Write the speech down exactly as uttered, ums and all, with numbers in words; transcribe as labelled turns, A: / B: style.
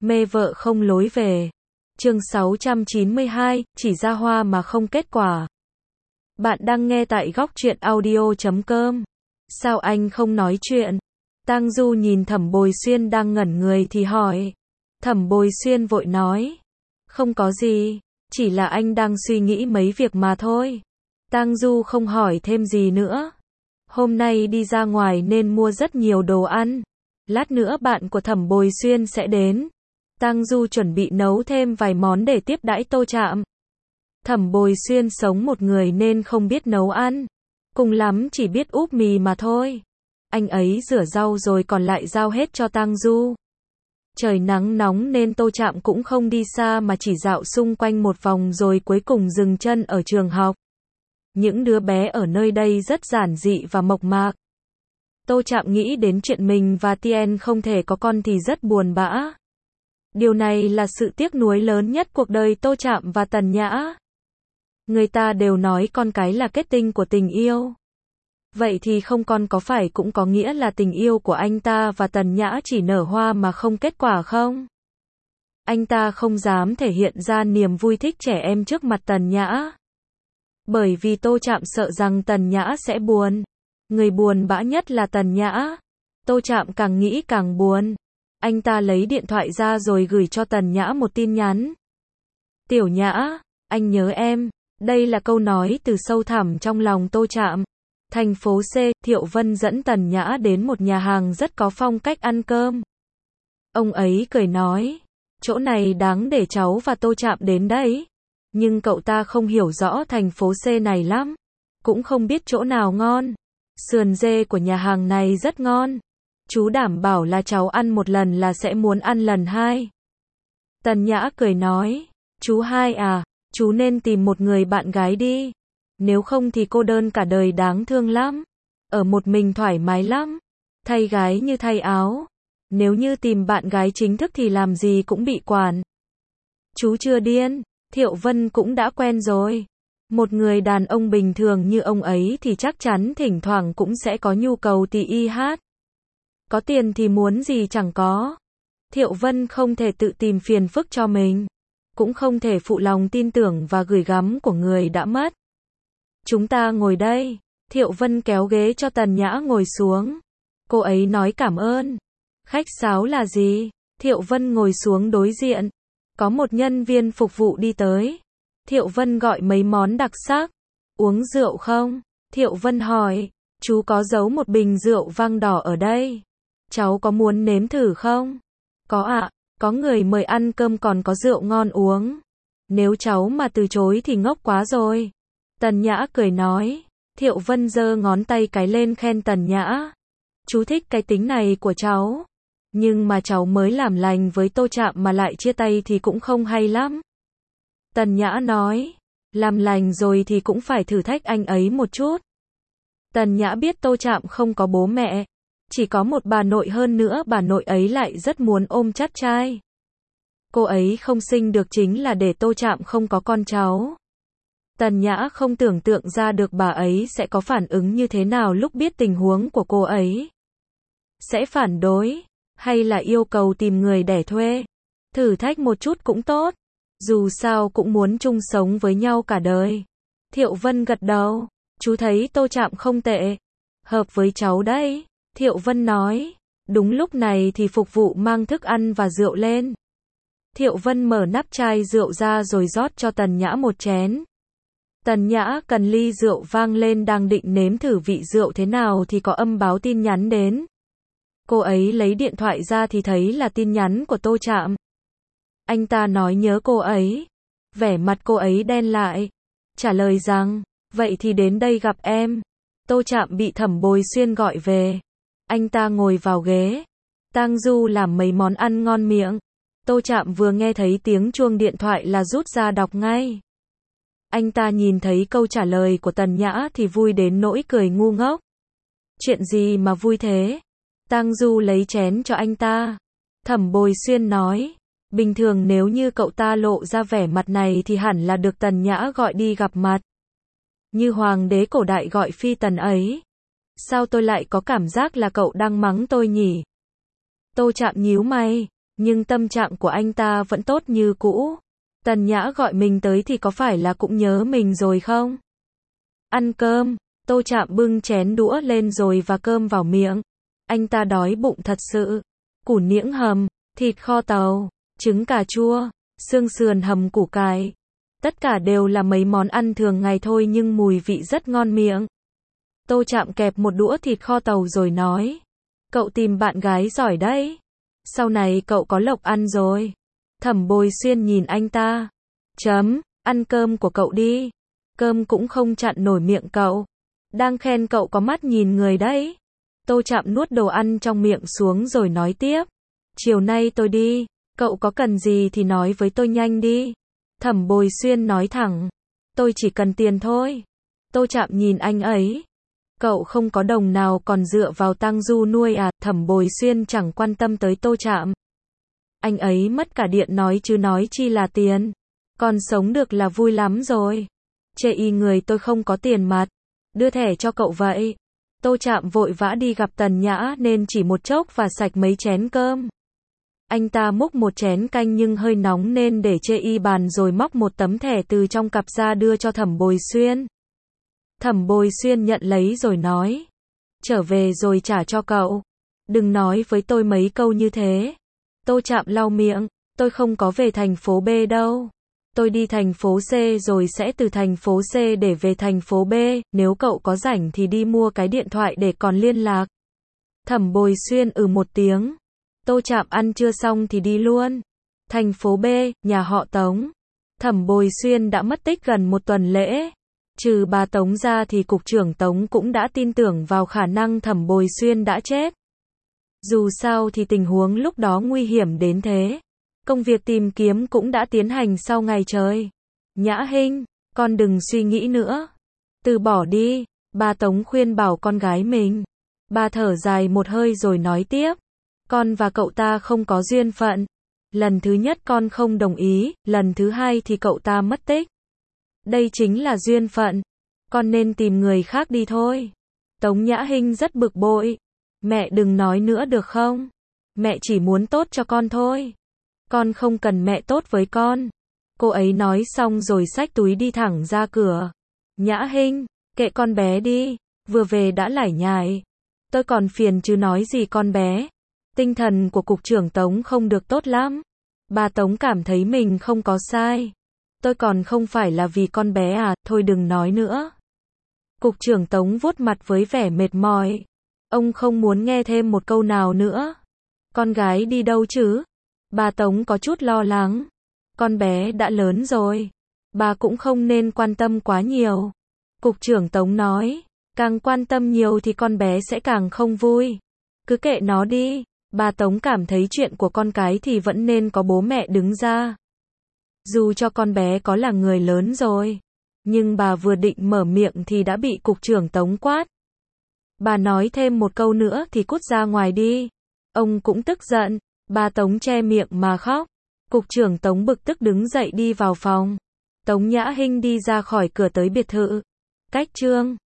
A: Mê vợ không lối về. Chương sáu trăm chín mươi hai, chỉ ra hoa mà không kết quả. Bạn đang nghe tại góc truyện audio chấm com. Sao anh không nói chuyện? Tang Du nhìn Thẩm Bồi Xuyên đang ngẩn người thì hỏi. Thẩm Bồi Xuyên vội nói. Không có gì, chỉ là anh đang suy nghĩ mấy việc mà thôi. Tang Du không hỏi thêm gì nữa. Hôm nay đi ra ngoài nên mua rất nhiều đồ ăn. Lát nữa bạn của Thẩm Bồi Xuyên sẽ đến. Tang Du chuẩn bị nấu thêm vài món để tiếp đãi Tô Trạm. Thẩm Bồi Xuyên sống một người nên không biết nấu ăn. Cùng lắm chỉ biết úp mì mà thôi. Anh ấy rửa rau rồi còn lại giao hết cho Tang Du. Trời nắng nóng nên Tô Trạm cũng không đi xa mà chỉ dạo xung quanh một vòng rồi cuối cùng dừng chân ở trường học. Những đứa bé ở nơi đây rất giản dị và mộc mạc. Tô Trạm nghĩ đến chuyện mình và Tien không thể có con thì rất buồn bã. Điều này là sự tiếc nuối lớn nhất cuộc đời Tô Trạm và Tần Nhã. Người ta đều nói con cái là kết tinh của tình yêu. Vậy thì không con có phải cũng có nghĩa là tình yêu của anh ta và Tần Nhã chỉ nở hoa mà không kết quả không? Anh ta không dám thể hiện ra niềm vui thích trẻ em trước mặt Tần Nhã. Bởi vì Tô Trạm sợ rằng Tần Nhã sẽ buồn. Người buồn bã nhất là Tần Nhã. Tô Trạm càng nghĩ càng buồn. Anh ta lấy điện thoại ra rồi gửi cho Tần Nhã một tin nhắn. Tiểu Nhã, anh nhớ em. Đây là câu nói từ sâu thẳm trong lòng Tô Trạm. Thành phố C, Thiệu Vân dẫn Tần Nhã đến một nhà hàng rất có phong cách ăn cơm. Ông ấy cười nói, chỗ này đáng để cháu và Tô Trạm đến đấy. Nhưng cậu ta không hiểu rõ thành phố C này lắm. Cũng không biết chỗ nào ngon. Sườn dê của nhà hàng này rất ngon. Chú đảm bảo là cháu ăn một lần là sẽ muốn ăn lần hai. Tần Nhã cười nói, chú hai à, chú nên tìm một người bạn gái đi. Nếu không thì cô đơn cả đời đáng thương lắm. Ở một mình thoải mái lắm. Thay gái như thay áo. Nếu như tìm bạn gái chính thức thì làm gì cũng bị quản. Chú chưa điên, Thiệu Vân cũng đã quen rồi. Một người đàn ông bình thường như ông ấy thì chắc chắn thỉnh thoảng cũng sẽ có nhu cầu tì y hát. Có tiền thì muốn gì chẳng có. Thiệu Vân không thể tự tìm phiền phức cho mình. Cũng không thể phụ lòng tin tưởng và gửi gắm của người đã mất. Chúng ta ngồi đây. Thiệu Vân kéo ghế cho Tần Nhã ngồi xuống. Cô ấy nói cảm ơn. Khách sáo là gì? Thiệu Vân ngồi xuống đối diện. Có một nhân viên phục vụ đi tới. Thiệu Vân gọi mấy món đặc sắc. Uống rượu không? Thiệu Vân hỏi. Chú có giấu một bình rượu vang đỏ ở đây. Cháu có muốn nếm thử không? Có ạ, có người mời ăn cơm còn có rượu ngon uống. Nếu cháu mà từ chối thì ngốc quá rồi. Tần Nhã cười nói. Thiệu Vân giơ ngón tay cái lên khen Tần Nhã. Chú thích cái tính này của cháu. Nhưng mà cháu mới làm lành với Tô Trạm mà lại chia tay thì cũng không hay lắm. Tần Nhã nói. Làm lành rồi thì cũng phải thử thách anh ấy một chút. Tần Nhã biết Tô Trạm không có bố mẹ. Chỉ có một bà nội, hơn nữa bà nội ấy lại rất muốn ôm chắt trai. Cô ấy không sinh được chính là để Tô Trạm không có con cháu. Tần Nhã không tưởng tượng ra được bà ấy sẽ có phản ứng như thế nào lúc biết tình huống của cô ấy. Sẽ phản đối, hay là yêu cầu tìm người đẻ thuê. Thử thách một chút cũng tốt. Dù sao cũng muốn chung sống với nhau cả đời. Thiệu Vân gật đầu. Chú thấy Tô Trạm không tệ. Hợp với cháu đấy. Thiệu Vân nói. Đúng lúc này thì phục vụ mang thức ăn và rượu lên. Thiệu Vân mở nắp chai rượu ra rồi rót cho Tần Nhã một chén. Tần Nhã cần ly rượu vang lên đang định nếm thử vị rượu thế nào thì có âm báo tin nhắn đến. Cô ấy lấy điện thoại ra thì thấy là tin nhắn của Tô Trạm. Anh ta nói nhớ cô ấy. Vẻ mặt cô ấy đen lại. Trả lời rằng, vậy thì đến đây gặp em. Tô Trạm bị Thẩm Bồi Xuyên gọi về. Anh ta ngồi vào ghế. Tang Du làm mấy món ăn ngon miệng. Tô Trạm vừa nghe thấy tiếng chuông điện thoại là rút ra đọc ngay. Anh ta nhìn thấy câu trả lời của Tần Nhã thì vui đến nỗi cười ngu ngốc. Chuyện gì mà vui thế? Tang Du lấy chén cho anh ta. Thẩm Bồi Xuyên nói. Bình thường nếu như cậu ta lộ ra vẻ mặt này thì hẳn là được Tần Nhã gọi đi gặp mặt. Như hoàng đế cổ đại gọi phi tần ấy. Sao tôi lại có cảm giác là cậu đang mắng tôi nhỉ? Tô Trạm nhíu mày. Nhưng tâm trạng của anh ta vẫn tốt như cũ. Tần Nhã gọi mình tới thì có phải là cũng nhớ mình rồi không? Ăn cơm, Tô Trạm bưng chén đũa lên rồi và cơm vào miệng. Anh ta đói bụng thật sự. Củ niễng hầm, thịt kho tàu, trứng cà chua, xương sườn hầm củ cải. Tất cả đều là mấy món ăn thường ngày thôi nhưng mùi vị rất ngon miệng. Tô Trạm kẹp một đũa thịt kho tàu rồi nói. Cậu tìm bạn gái giỏi đấy. Sau này cậu có lộc ăn rồi. Thẩm Bồi Xuyên nhìn anh ta. Chấm, ăn cơm của cậu đi. Cơm cũng không chặn nổi miệng cậu. Đang khen cậu có mắt nhìn người đấy. Tô Trạm nuốt đồ ăn trong miệng xuống rồi nói tiếp. Chiều nay tôi đi. Cậu có cần gì thì nói với tôi nhanh đi. Thẩm Bồi Xuyên nói thẳng. Tôi chỉ cần tiền thôi. Tô Trạm nhìn anh ấy. Cậu không có đồng nào còn dựa vào Tang Du nuôi à? Thẩm Bồi Xuyên chẳng quan tâm tới Tô Trạm. Anh ấy mất cả điện nói chứ nói chi là tiền. Còn sống được là vui lắm rồi. Chê y người tôi không có tiền mặt. Đưa thẻ cho cậu vậy. Tô Trạm vội vã đi gặp Tần Nhã nên chỉ một chốc và sạch mấy chén cơm. Anh ta múc một chén canh nhưng hơi nóng nên để chê y bàn rồi móc một tấm thẻ từ trong cặp ra đưa cho Thẩm Bồi Xuyên. Thẩm Bồi Xuyên nhận lấy rồi nói. Trở về rồi trả cho cậu. Đừng nói với tôi mấy câu như thế. Tô Trạm lau miệng. Tôi không có về thành phố B đâu. Tôi đi thành phố C rồi sẽ từ thành phố C để về thành phố B. Nếu cậu có rảnh thì đi mua cái điện thoại để còn liên lạc. Thẩm Bồi Xuyên ừ một tiếng. Tô Trạm ăn chưa xong thì đi luôn. Thành phố B, nhà họ Tống. Thẩm Bồi Xuyên đã mất tích gần một tuần lễ. Trừ bà Tống ra thì cục trưởng Tống cũng đã tin tưởng vào khả năng Thẩm Bồi Xuyên đã chết. Dù sao thì tình huống lúc đó nguy hiểm đến thế. Công việc tìm kiếm cũng đã tiến hành sau ngày trời. Nhã Hinh, con đừng suy nghĩ nữa. Từ bỏ đi, bà Tống khuyên bảo con gái mình. Bà thở dài một hơi rồi nói tiếp. Con và cậu ta không có duyên phận. Lần thứ nhất con không đồng ý, lần thứ hai thì cậu ta mất tích. Đây chính là duyên phận. Con nên tìm người khác đi thôi. Tống Nhã Hinh rất bực bội. Mẹ đừng nói nữa được không? Mẹ chỉ muốn tốt cho con thôi. Con không cần mẹ tốt với con. Cô ấy nói xong rồi xách túi đi thẳng ra cửa. Nhã Hinh, kệ con bé đi. Vừa về đã lải nhải. Tôi còn phiền chứ nói gì con bé. Tinh thần của cục trưởng Tống không được tốt lắm. Bà Tống cảm thấy mình không có sai. Tôi còn không phải là vì con bé à, thôi đừng nói nữa. Cục trưởng Tống vuốt mặt với vẻ mệt mỏi. Ông không muốn nghe thêm một câu nào nữa. Con gái đi đâu chứ? Bà Tống có chút lo lắng. Con bé đã lớn rồi. Bà cũng không nên quan tâm quá nhiều. Cục trưởng Tống nói. Càng quan tâm nhiều thì con bé sẽ càng không vui. Cứ kệ nó đi. Bà Tống cảm thấy chuyện của con cái thì vẫn nên có bố mẹ đứng ra. Dù cho con bé có là người lớn rồi. Nhưng bà vừa định mở miệng thì đã bị cục trưởng Tống quát. Bà nói thêm một câu nữa thì cút ra ngoài đi. Ông cũng tức giận. Bà Tống che miệng mà khóc. Cục trưởng Tống bực tức đứng dậy đi vào phòng. Tống Nhã Hinh đi ra khỏi cửa tới biệt thự. Cách chương